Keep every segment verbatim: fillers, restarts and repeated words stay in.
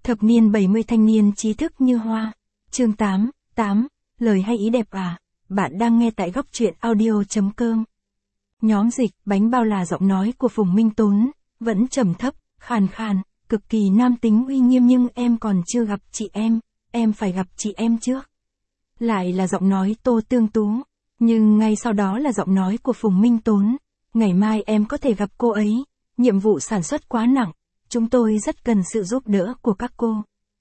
Thập niên bảy mươi thanh niên trí thức như hoa. Chương tám, tám, lời hay ý đẹp à. Bạn đang nghe tại góc truyện audio.com. Nhóm dịch, bánh bao là giọng nói của Phùng Minh Tốn, vẫn trầm thấp, khàn khàn, cực kỳ nam tính uy nghiêm nhưng em còn chưa gặp chị em, em phải gặp chị em trước. Lại là giọng nói Tô Tương Tú, nhưng ngay sau đó là giọng nói của Phùng Minh Tốn. Ngày mai em có thể gặp cô ấy, nhiệm vụ sản xuất quá nặng, chúng tôi rất cần sự giúp đỡ của các cô.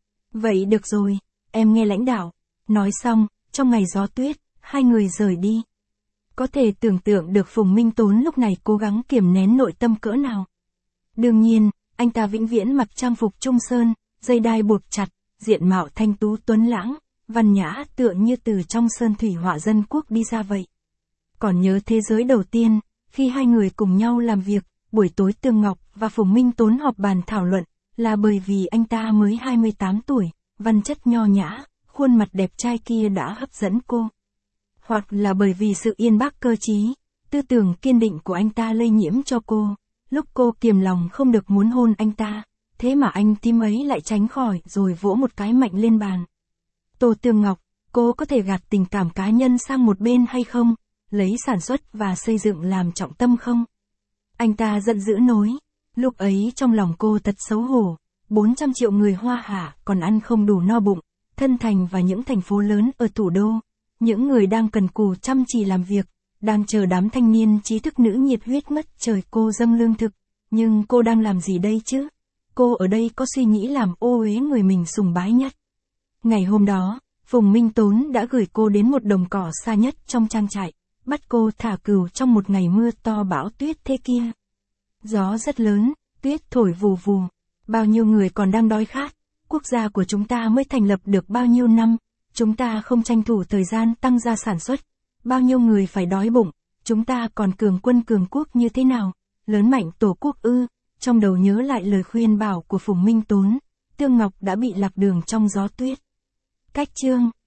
Vậy được rồi, em nghe lãnh đạo. Nói xong, trong ngày gió tuyết, hai người rời đi. Có thể tưởng tượng được Phùng Minh Tốn lúc này cố gắng kiềm nén nội tâm cỡ nào. Đương nhiên, anh ta vĩnh viễn mặc trang phục trung sơn, dây đai buộc chặt, diện mạo thanh tú tuấn lãng, văn nhã tựa như từ trong sơn thủy họa dân quốc đi ra vậy. Còn nhớ thế giới đầu tiên, khi hai người cùng nhau làm việc, buổi tối Tương Ngọc và Phùng Minh Tốn họp bàn thảo luận, là bởi vì anh ta mới hai mươi tám tuổi, văn chất nho nhã, khuôn mặt đẹp trai kia đã hấp dẫn cô. Hoặc là bởi vì sự yên bác cơ trí, tư tưởng kiên định của anh ta lây nhiễm cho cô, lúc cô kiềm lòng không được muốn hôn anh ta, thế mà anh tím ấy lại tránh khỏi rồi vỗ một cái mạnh lên bàn. Tô Tương Ngọc, cô có thể gạt tình cảm cá nhân sang một bên hay không, lấy sản xuất và xây dựng làm trọng tâm không? Anh ta giận dữ nói, lúc ấy trong lòng cô thật xấu hổ, bốn trăm triệu người Hoa Hạ còn ăn không đủ no bụng, Thân Thành và những thành phố lớn ở thủ đô, những người đang cần cù chăm chỉ làm việc, đang chờ đám thanh niên trí thức nữ nhiệt huyết ngất trời cô dâng lương thực, nhưng cô đang làm gì đây chứ? Cô ở đây có suy nghĩ làm ô uế người mình sùng bái nhất. Ngày hôm đó, Phùng Minh Tốn đã gửi cô đến một đồng cỏ xa nhất trong trang trại, bắt cô thả cừu trong một ngày mưa to bão tuyết thế kia. Gió rất lớn, tuyết thổi vù vù, bao nhiêu người còn đang đói khát, quốc gia của chúng ta mới thành lập được bao nhiêu năm, chúng ta không tranh thủ thời gian tăng gia sản xuất, bao nhiêu người phải đói bụng, chúng ta còn cường quân cường quốc như thế nào, lớn mạnh tổ quốc ư. Trong đầu nhớ lại lời khuyên bảo của Phùng Minh Tốn, Tương Ngọc đã bị lạc đường trong gió tuyết. Cách chương